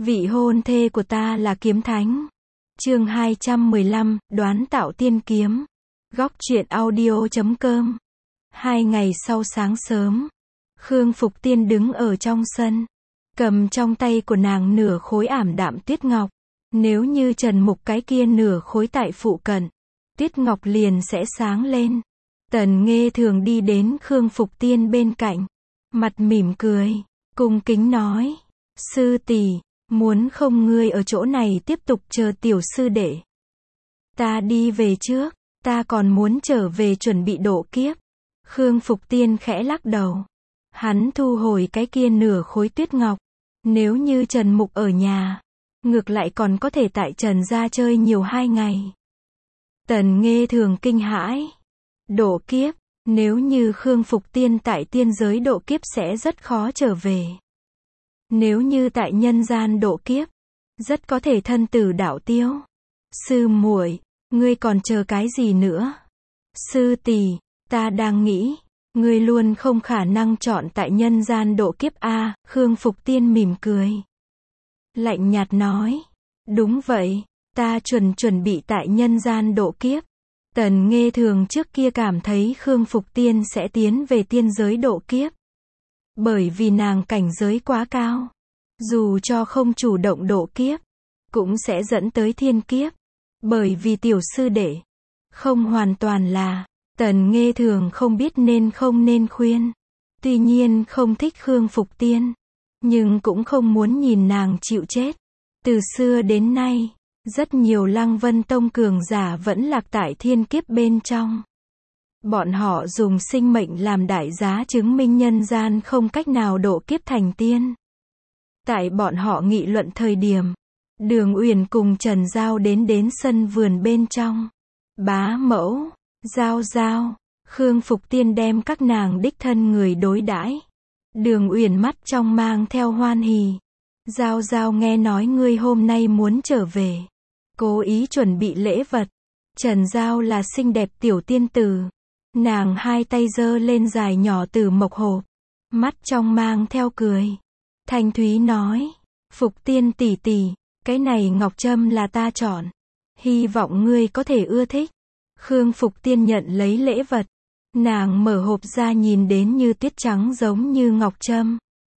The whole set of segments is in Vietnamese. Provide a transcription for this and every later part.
Vị hôn thê của ta là kiếm thánh. Chương 215, đoán tạo tiên kiếm. Góc truyện audio.com. 2 ngày sau sáng sớm, Khương Phục Tiên đứng ở trong sân, cầm trong tay của nàng nửa khối ảm đạm tuyết ngọc. Nếu như Trần Mục cái kia nửa khối tại phụ cận, tuyết ngọc liền sẽ sáng lên. Tần Nghê Thường đi đến Khương Phục Tiên bên cạnh, mặt mỉm cười, cung kính nói: sư tỷ, muốn không ngươi ở chỗ này tiếp tục chờ tiểu sư đệ. Ta đi về trước, ta còn muốn trở về chuẩn bị độ kiếp. Khương Phục Tiên khẽ lắc đầu. Hắn thu hồi cái kia nửa khối tuyết ngọc. Nếu như Trần Mục ở nhà, ngược lại còn có thể tại Trần gia chơi nhiều 2 ngày. Tần Nghê Thường kinh hãi. Độ kiếp, nếu như Khương Phục Tiên tại tiên giới độ kiếp sẽ rất khó trở về. Nếu như tại nhân gian độ kiếp, rất có thể thân tử đạo tiêu. Sư muội, ngươi còn chờ cái gì nữa? Sư tỷ, ta đang nghĩ, ngươi luôn không khả năng chọn tại nhân gian độ kiếp a. Khương Phục Tiên mỉm cười, lạnh nhạt nói: đúng vậy, ta chuẩn bị tại nhân gian độ kiếp. Tần Nghê Thường trước kia cảm thấy Khương Phục Tiên sẽ tiến về tiên giới độ kiếp, bởi vì nàng cảnh giới quá cao, dù cho không chủ động độ kiếp, cũng sẽ dẫn tới thiên kiếp. Bởi vì tiểu sư đệ không hoàn toàn là, Tần Nghê Thường không biết nên không nên khuyên. Tuy nhiên không thích Khương Phục Tiên, nhưng cũng không muốn nhìn nàng chịu chết. Từ xưa đến nay, rất nhiều Lăng Vân Tông cường giả vẫn lạc tại thiên kiếp bên trong. Bọn họ dùng sinh mệnh làm đại giá chứng minh nhân gian không cách nào độ kiếp thành tiên. Tại bọn họ nghị luận thời điểm, Đường Uyển cùng Trần Giao đến sân vườn bên trong. Bá mẫu, Giao Giao, Khương Phục Tiên đem các nàng đích thân người đối đãi. Đường Uyển mắt trong mang theo hoan hỉ. Giao Giao nghe nói ngươi hôm nay muốn trở về, cố ý chuẩn bị lễ vật. Trần Giao là xinh đẹp tiểu tiên tử. Nàng hai tay giơ lên dài nhỏ từ mộc hộp, mắt trong mang theo cười. Thanh thúy nói: Phục Tiên tỷ tỷ, cái này ngọc trâm là ta chọn, hy vọng ngươi có thể ưa thích. Khương Phục Tiên nhận lấy lễ vật. Nàng mở hộp ra nhìn đến như tuyết trắng giống như ngọc trâm.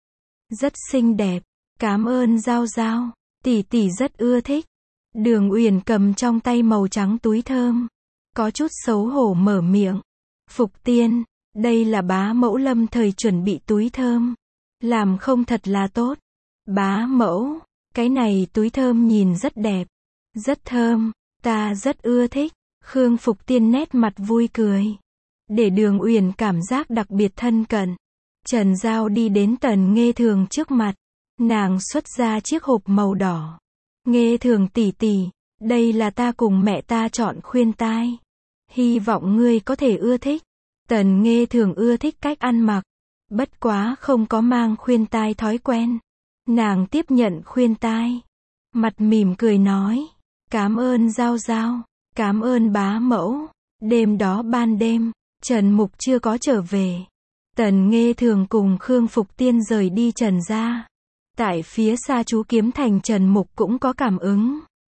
Rất xinh đẹp, cảm ơn Giao Giao, tỷ tỷ rất ưa thích. Đường Uyển cầm trong tay màu trắng túi thơm, có chút xấu hổ mở miệng: Phục Tiên, đây là bá mẫu lâm thời chuẩn bị túi thơm, làm không thật là tốt. Bá mẫu, cái này túi thơm nhìn rất đẹp, rất thơm, ta rất ưa thích. Khương Phục Tiên nét mặt vui cười, để Đường Uyển cảm giác đặc biệt thân cận. Trần Giao đi đến Tần Nghê Thường trước mặt, nàng xuất ra chiếc hộp màu đỏ. Nghê Thường tỷ tỷ, đây là ta cùng mẹ ta chọn khuyên tai, hy vọng ngươi có thể ưa thích. Tần Nghê Thường ưa thích cách ăn mặc, bất quá không có mang khuyên tai thói quen. Nàng tiếp nhận khuyên tai, mặt mỉm cười nói: cảm ơn Giao Giao, cảm ơn bá mẫu. Đêm đó ban đêm, Trần Mục chưa có trở về. Tần Nghê Thường cùng Khương Phục Tiên rời đi Trần gia. Tại phía xa chú Kiếm Thành, Trần Mục cũng có cảm ứng.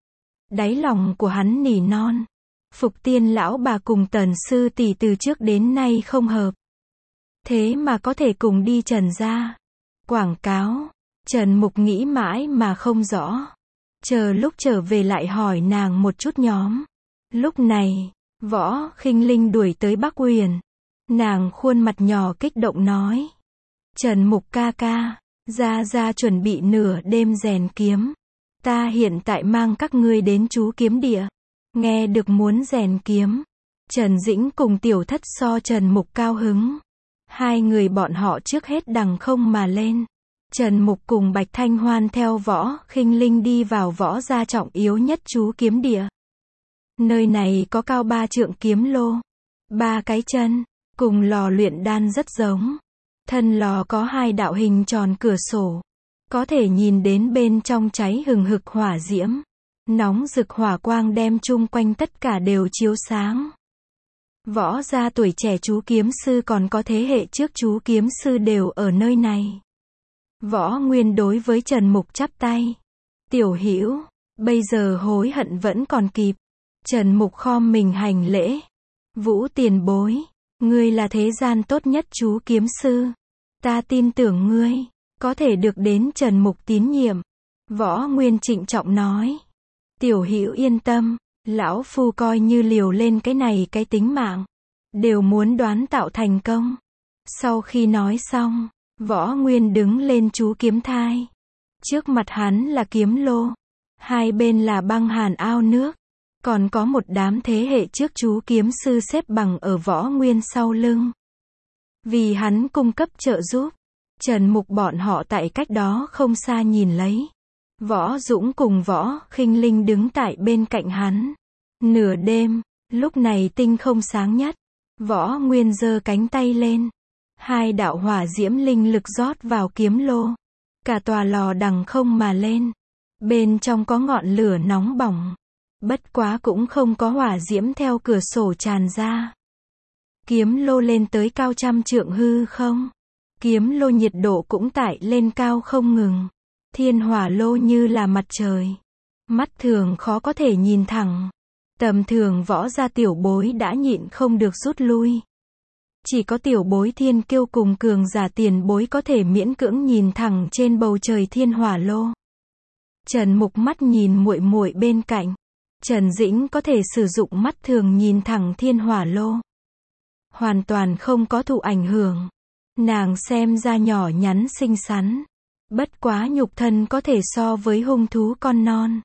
Đáy lòng của hắn nỉ non: Phục Tiên lão bà cùng Tần sư tỷ từ trước đến nay không hợp, thế mà có thể cùng đi Trần gia quảng cáo. Trần Mục nghĩ mãi mà không rõ, chờ lúc trở về lại hỏi nàng một chút nhóm. Lúc này, Võ Khinh Linh đuổi tới Bắc Uyển. Nàng khuôn mặt nhỏ kích động nói: Trần Mục ca ca, gia chuẩn bị nửa đêm rèn kiếm. Ta hiện tại mang các ngươi đến chú kiếm địa. Nghe được muốn rèn kiếm, Trần Dĩnh cùng Tiểu Thất so Trần Mục cao hứng. Hai người bọn họ trước hết đằng không mà lên. Trần Mục cùng Bạch Thanh Hoan theo Võ Khinh Linh đi vào võ gia trọng yếu nhất chú kiếm địa. Nơi này có cao 3 trượng kiếm lô, 3 cái chân, cùng lò luyện đan rất giống. Thân lò có 2 đạo hình tròn cửa sổ, có thể nhìn đến bên trong cháy hừng hực hỏa diễm. Nóng rực hỏa quang đem chung quanh tất cả đều chiếu sáng. Võ gia tuổi trẻ chú kiếm sư còn có thế hệ trước chú kiếm sư đều ở nơi này. Võ Nguyên đối với Trần Mục chắp tay. Tiểu Hữu, bây giờ hối hận vẫn còn kịp. Trần Mục khom mình hành lễ. Vũ tiền bối, ngươi là thế gian tốt nhất chú kiếm sư. Ta tin tưởng ngươi, có thể được đến Trần Mục tín nhiệm. Võ Nguyên trịnh trọng nói. Tiểu Hữu yên tâm, lão phu coi như liều lên cái này cái tính mạng, đều muốn đoán tạo thành công. Sau khi nói xong, Võ Nguyên đứng lên chú kiếm thai. Trước mặt hắn là kiếm lô, hai bên là băng hàn ao nước, còn có một đám thế hệ trước chú kiếm sư xếp bằng ở Võ Nguyên sau lưng. Vì hắn cung cấp trợ giúp, Trần Mục bọn họ tại cách đó không xa nhìn lấy. Võ Dũng cùng Võ Khinh Linh đứng tại bên cạnh hắn. Nửa đêm, lúc này tinh không sáng nhất, Võ Nguyên giơ cánh tay lên. Hai đạo hỏa diễm linh lực rót vào kiếm lô. Cả tòa lò đằng không mà lên. Bên trong có ngọn lửa nóng bỏng. Bất quá cũng không có hỏa diễm theo cửa sổ tràn ra. Kiếm lô lên tới cao trăm trượng hư không. Kiếm lô nhiệt độ cũng tải lên cao không ngừng. Thiên hỏa lô như là mặt trời. Mắt thường khó có thể nhìn thẳng. Tầm thường võ gia tiểu bối đã nhịn không được rút lui. Chỉ có tiểu bối thiên kiêu cùng cường giả tiền bối có thể miễn cưỡng nhìn thẳng trên bầu trời thiên hỏa lô. Trần Mục mắt nhìn muội muội bên cạnh. Trần Dĩnh có thể sử dụng mắt thường nhìn thẳng thiên hỏa lô. Hoàn toàn không có thụ ảnh hưởng. Nàng xem ra nhỏ nhắn xinh xắn. Bất quá nhục thân có thể so với hung thú con non.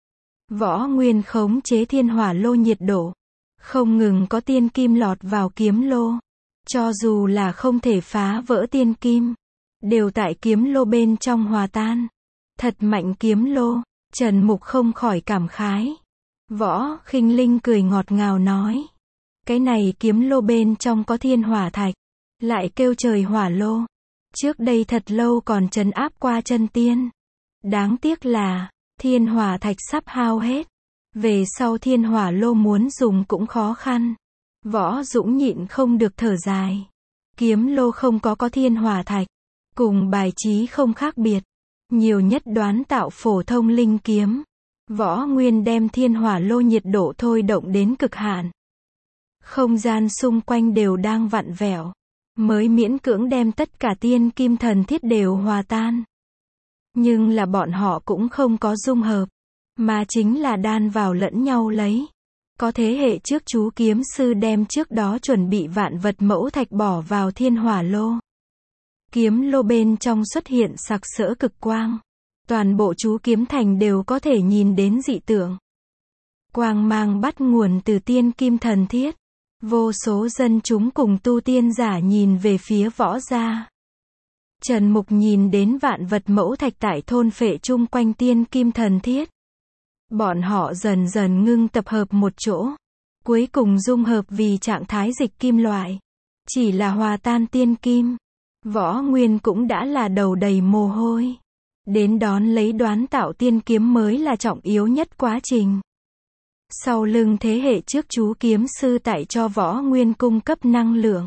Võ Nguyên khống chế thiên hỏa lô nhiệt độ. Không ngừng có tiên kim lọt vào kiếm lô. Cho dù là không thể phá vỡ tiên kim, đều tại kiếm lô bên trong hòa tan. Thật mạnh kiếm lô, Trần Mục không khỏi cảm khái. Võ Khinh Linh cười ngọt ngào nói. Cái này kiếm lô bên trong có thiên hỏa thạch, lại kêu trời hỏa lô. Trước đây thật lâu còn trấn áp qua chân tiên. Đáng tiếc là, thiên hỏa thạch sắp hao hết. Về sau thiên hỏa lô muốn dùng cũng khó khăn. Võ Dũng nhịn không được thở dài. Kiếm lô không có thiên hỏa thạch. Cùng bài trí không khác biệt. Nhiều nhất đoán tạo phổ thông linh kiếm. Võ Nguyên đem thiên hỏa lô nhiệt độ thôi động đến cực hạn. Không gian xung quanh đều đang vặn vẹo. Mới miễn cưỡng đem tất cả tiên kim thần thiết đều hòa tan. Nhưng là bọn họ cũng không có dung hợp. Mà chính là đan vào lẫn nhau lấy. Có thế hệ trước chú kiếm sư đem trước đó chuẩn bị vạn vật mẫu thạch bỏ vào thiên hỏa lô. Kiếm lô bên trong xuất hiện sặc sỡ cực quang. Toàn bộ chú kiếm thành đều có thể nhìn đến dị tượng. Quang mang bắt nguồn từ tiên kim thần thiết. Vô số dân chúng cùng tu tiên giả nhìn về phía võ gia. Trần Mục nhìn đến vạn vật mẫu thạch tại thôn phệ chung quanh tiên kim thần thiết. Bọn họ dần dần ngưng tập hợp một chỗ. Cuối cùng dung hợp vì trạng thái dịch kim loại. Chỉ là hòa tan tiên kim. Võ Nguyên cũng đã là đầu đầy mồ hôi. Đến đón lấy đoán tạo tiên kiếm mới là trọng yếu nhất quá trình. Sau lưng thế hệ trước chú kiếm sư tại cho Võ Nguyên cung cấp năng lượng.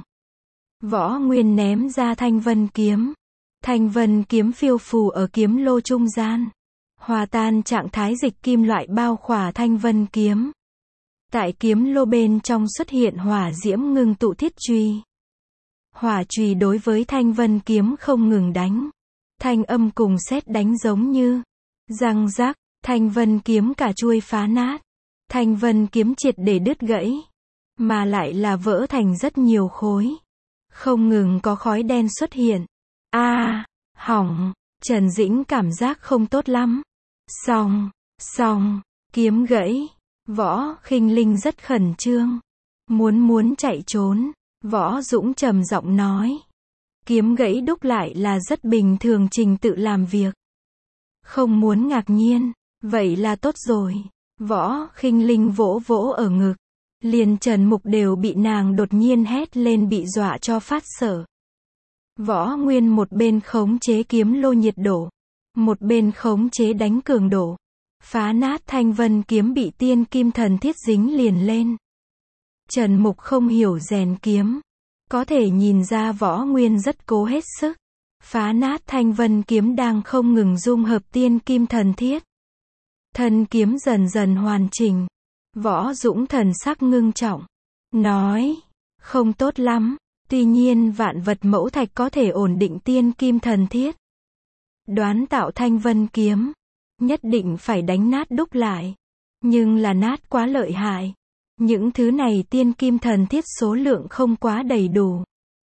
Võ Nguyên ném ra thanh vân kiếm. Thanh vân kiếm phiêu phù ở kiếm lô trung gian. Hòa tan trạng thái dịch kim loại bao khỏa thanh vân kiếm. Tại kiếm lô bên trong xuất hiện hỏa diễm ngưng tụ thiết chùy. Hỏa chùy đối với thanh vân kiếm không ngừng đánh. Thanh âm cùng sét đánh giống như răng rác, thanh vân kiếm cả chuôi phá nát. Thanh vân kiếm triệt để đứt gãy, mà lại là vỡ thành rất nhiều khối. Không ngừng có khói đen xuất hiện. Hỏng, Trần Dĩnh cảm giác không tốt lắm. Xong, kiếm gãy. Võ Khinh Linh rất khẩn trương. Muốn chạy trốn. Võ Dũng trầm giọng nói. Kiếm gãy đúc lại là rất bình thường trình tự làm việc. Không muốn ngạc nhiên, vậy là tốt rồi. Võ Khinh Linh vỗ vỗ ở ngực. Liền Trần Mục đều bị nàng đột nhiên hét lên bị dọa cho phát sợ. Võ Nguyên một bên khống chế kiếm lô nhiệt độ. Một bên khống chế đánh cường độ. Phá nát thanh vân kiếm bị tiên kim thần thiết dính liền lên. Trần Mục không hiểu rèn kiếm. Có thể nhìn ra Võ Nguyên rất cố hết sức. Phá nát thanh vân kiếm đang không ngừng dung hợp tiên kim thần thiết. Thân kiếm dần dần hoàn chỉnh. Võ Dũng thần sắc ngưng trọng. Nói. Không tốt lắm. Tuy nhiên vạn vật mẫu thạch có thể ổn định tiên kim thần thiết. Đoán tạo thanh vân kiếm. Nhất định phải đánh nát đúc lại. Nhưng là nát quá lợi hại. Những thứ này tiên kim thần thiết số lượng không quá đầy đủ.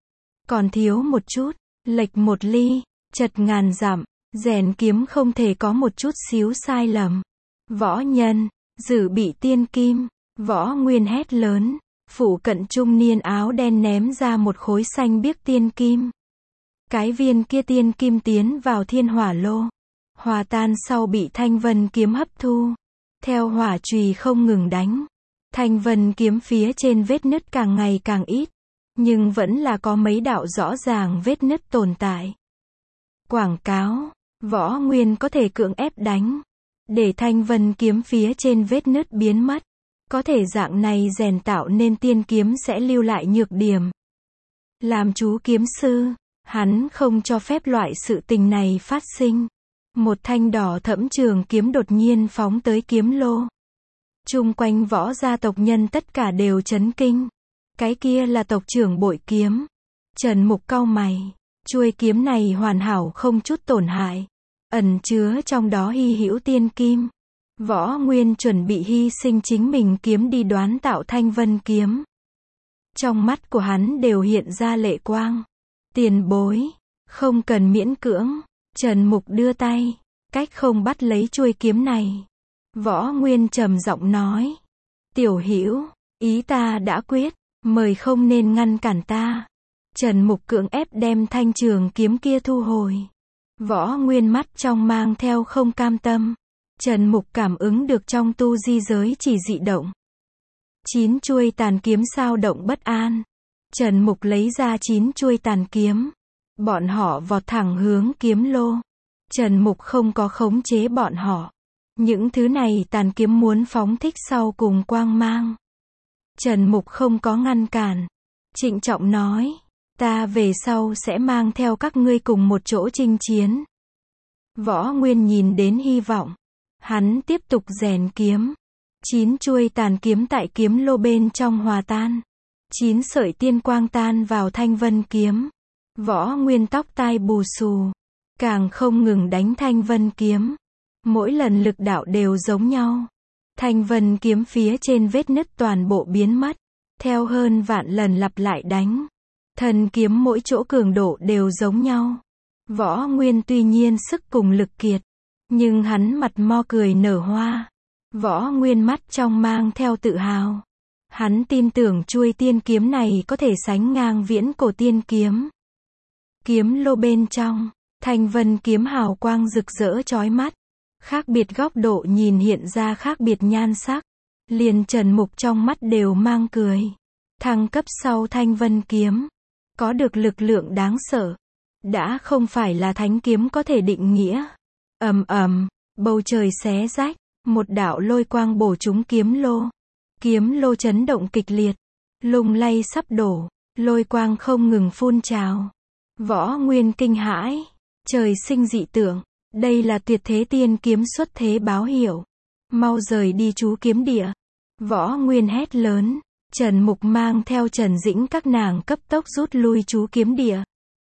Còn thiếu một chút. Lệch một ly. Chật ngàn dặm. Rèn kiếm không thể có một chút xíu sai lầm. Võ nhân. Dự bị tiên kim. Võ Nguyên hét lớn. Phủ cận trung niên áo đen ném ra một khối xanh biếc tiên kim. Cái viên kia tiên kim tiến vào thiên hỏa lô. Hòa tan sau bị thanh vân kiếm hấp thu. Theo hỏa chùy không ngừng đánh. Thanh vân kiếm phía trên vết nứt càng ngày càng ít. Nhưng vẫn là có mấy đạo rõ ràng vết nứt tồn tại. Quảng cáo. Võ Nguyên có thể cưỡng ép đánh. Để thanh vân kiếm phía trên vết nứt biến mất. Có thể dạng này rèn tạo nên tiên kiếm sẽ lưu lại nhược điểm. Làm chú kiếm sư, hắn không cho phép loại sự tình này phát sinh. Một thanh đỏ thẫm trường kiếm đột nhiên phóng tới kiếm lô. Chung quanh võ gia tộc nhân tất cả đều chấn kinh. Cái kia là tộc trưởng bội kiếm. Trần Mục cau mày. Chuôi kiếm này hoàn hảo không chút tổn hại. Ẩn chứa trong đó hy hữu tiên kim. Võ Nguyên chuẩn bị hy sinh chính mình kiếm đi đoán tạo thanh vân kiếm. Trong mắt của hắn đều hiện ra lệ quang. Tiền bối. Không cần miễn cưỡng. Trần Mục đưa tay. Cách không bắt lấy chuôi kiếm này. Võ Nguyên trầm giọng nói. Tiểu hữu, ý ta đã quyết. Mời không nên ngăn cản ta. Trần Mục cưỡng ép đem thanh trường kiếm kia thu hồi. Võ Nguyên mắt trong mang theo không cam tâm. Trần Mục cảm ứng được trong tu di giới chỉ dị động. 9 chuôi tàn kiếm sao động bất an. Trần Mục lấy ra 9 chuôi tàn kiếm. Bọn họ vọt thẳng hướng kiếm lô. Trần Mục không có khống chế bọn họ. Những thứ này tàn kiếm muốn phóng thích sau cùng quang mang. Trần Mục không có ngăn cản. Trịnh trọng nói. Ta về sau sẽ mang theo các ngươi cùng một chỗ chinh chiến. Võ Nguyên nhìn đến hy vọng. Hắn tiếp tục rèn kiếm. 9 chuôi tàn kiếm tại kiếm lô bên trong hòa tan. 9 sợi tiên quang tan vào thanh vân kiếm. Võ Nguyên tóc tai bù xù. Càng không ngừng đánh thanh vân kiếm. Mỗi lần lực đạo đều giống nhau. Thanh vân kiếm phía trên vết nứt toàn bộ biến mất. Theo hơn vạn lần lặp lại đánh. Thần kiếm mỗi chỗ cường độ đều giống nhau. Võ Nguyên tuy nhiên sức cùng lực kiệt. Nhưng hắn mặt mo cười nở hoa. Võ Nguyên mắt trong mang theo tự hào. Hắn tin tưởng chuôi tiên kiếm này có thể sánh ngang viễn cổ tiên kiếm. Kiếm lô bên trong, thanh vân kiếm hào quang rực rỡ chói mắt. Khác biệt góc độ nhìn hiện ra khác biệt nhan sắc. Liền Trần Mục trong mắt đều mang cười. Thăng cấp sau thanh vân kiếm. Có được lực lượng đáng sợ. Đã không phải là thánh kiếm có thể định nghĩa. Ầm ầm, bầu trời xé rách, một đạo lôi quang bổ trúng kiếm lô. Kiếm lô chấn động kịch liệt, lung lay sắp đổ, lôi quang không ngừng phun trào. Võ Nguyên kinh hãi, trời sinh dị tượng, đây là tuyệt thế tiên kiếm xuất thế báo hiệu. Mau rời đi chú kiếm địa. Võ Nguyên hét lớn, Trần Mục mang theo Trần Dĩnh các nàng cấp tốc rút lui chú kiếm địa.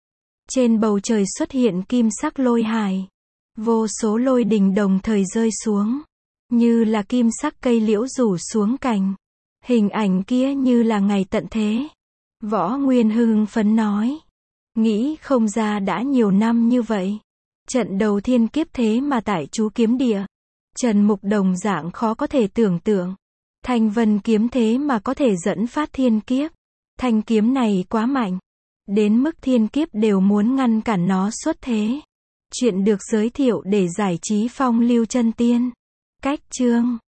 Trên bầu trời xuất hiện kim sắc lôi hải. Vô số lôi đình đồng thời rơi xuống. Như là kim sắc cây liễu rủ xuống cành. Hình ảnh kia như là ngày tận thế. Võ Nguyên hưng phấn nói. Nghĩ không ra đã nhiều năm như vậy. Trận đầu thiên kiếp thế mà tại chú kiếm địa. Trần Mục đồng dạng khó có thể tưởng tượng. Thanh vân kiếm thế mà có thể dẫn phát thiên kiếp. Thanh kiếm này quá mạnh. Đến mức thiên kiếp đều muốn ngăn cản nó xuất thế. Chuyện được giới thiệu để giải trí phong lưu chân tiên. Cách chương